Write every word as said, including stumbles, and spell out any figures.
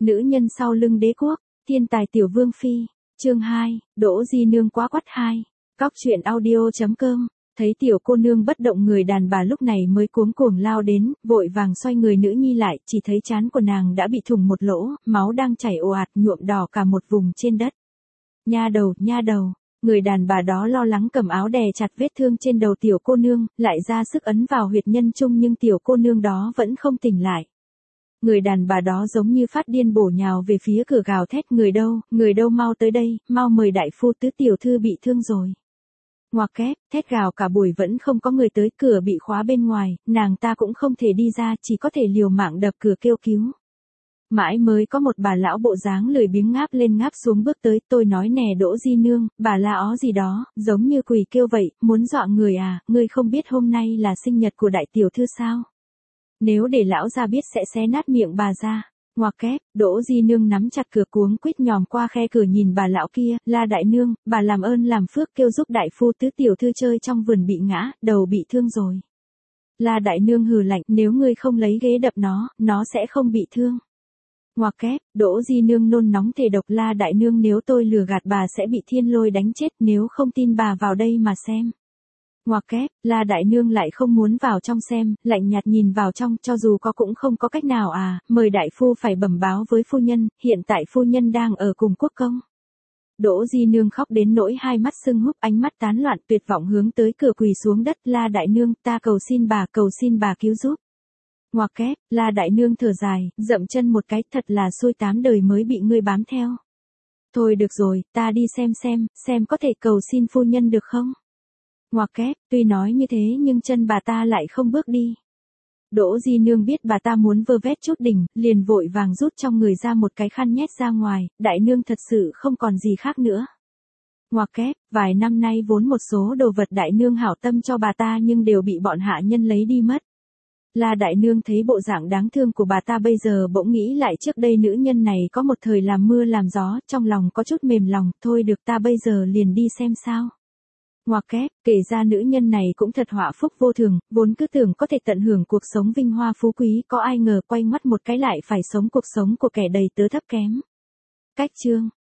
Nữ nhân sau lưng đế quốc, thiên tài tiểu vương phi, chương hai, Đỗ Di Nương quá quắt hai. Cóc truyện audio chấm com, thấy tiểu cô nương bất động, người đàn bà lúc này mới cuống cuồng lao đến, vội vàng xoay người nữ nhi lại, chỉ thấy trán của nàng đã bị thủng một lỗ, máu đang chảy ồ ạt nhuộm đỏ cả một vùng trên đất. Nha đầu, nha đầu. Người đàn bà đó lo lắng cầm áo đè chặt vết thương trên đầu tiểu cô nương, lại ra sức ấn vào huyệt nhân trung nhưng tiểu cô nương đó vẫn không tỉnh lại. Người đàn bà đó giống như phát điên bổ nhào về phía cửa gào thét, người đâu, người đâu, mau tới đây, mau mời đại phu, tứ tiểu thư bị thương rồi. Ngoặc kép, thét gào cả buổi vẫn không có người tới, cửa bị khóa bên ngoài, nàng ta cũng không thể đi ra, chỉ có thể liều mạng đập cửa kêu cứu. Mãi mới có một bà lão bộ dáng lười biếng ngáp lên ngáp xuống bước tới, tôi nói nè Đỗ Di Nương, bà la ó gì đó, giống như quỷ kêu vậy, muốn dọa người à, ngươi không biết hôm nay là sinh nhật của đại tiểu thư sao? Nếu để lão ra biết sẽ xé nát miệng bà ra. Ngoặc kép, Đỗ Di Nương nắm chặt cửa cuống quýt nhòm qua khe cửa nhìn bà lão kia, la đại nương, bà làm ơn làm phước kêu giúp đại phu, tứ tiểu thư chơi trong vườn bị ngã, đầu bị thương rồi. La đại nương hừ lạnh, nếu ngươi không lấy ghế đập nó, nó sẽ không bị thương. Ngoặc kép, Đỗ Di Nương nôn nóng thề độc, la đại nương, nếu tôi lừa gạt bà sẽ bị thiên lôi đánh chết, nếu không tin bà vào đây mà xem. Ngoặc kép, la đại nương lại không muốn vào trong xem, lạnh nhạt nhìn vào trong, cho dù có cũng không có cách nào à, mời đại phu phải bẩm báo với phu nhân, hiện tại phu nhân đang ở cùng quốc công. Đỗ Di Nương khóc đến nỗi hai mắt sưng húp, ánh mắt tán loạn, tuyệt vọng hướng tới cửa quỳ xuống đất, la đại nương, ta cầu xin bà, cầu xin bà cứu giúp. Ngoặc kép, la đại nương thở dài, dậm chân một cái, thật là xui tám đời mới bị ngươi bám theo. Thôi được rồi, ta đi xem xem, xem có thể cầu xin phu nhân được không? Ngoặc kép, tuy nói như thế nhưng chân bà ta lại không bước đi. Đỗ Di Nương biết bà ta muốn vơ vét chút đỉnh, liền vội vàng rút trong người ra một cái khăn nhét ra ngoài, đại nương thật sự không còn gì khác nữa. Ngoặc kép, vài năm nay vốn một số đồ vật đại nương hảo tâm cho bà ta nhưng đều bị bọn hạ nhân lấy đi mất. La đại nương thấy bộ dạng đáng thương của bà ta bây giờ bỗng nghĩ lại trước đây nữ nhân này có một thời làm mưa làm gió, trong lòng có chút mềm lòng, thôi được ta bây giờ liền đi xem sao. Ngoặc kép, kể ra nữ nhân này cũng thật họa phúc vô thường, vốn cứ tưởng có thể tận hưởng cuộc sống vinh hoa phú quý, có ai ngờ quay ngoắt một cái lại phải sống cuộc sống của kẻ đầy tớ thấp kém. Cách chương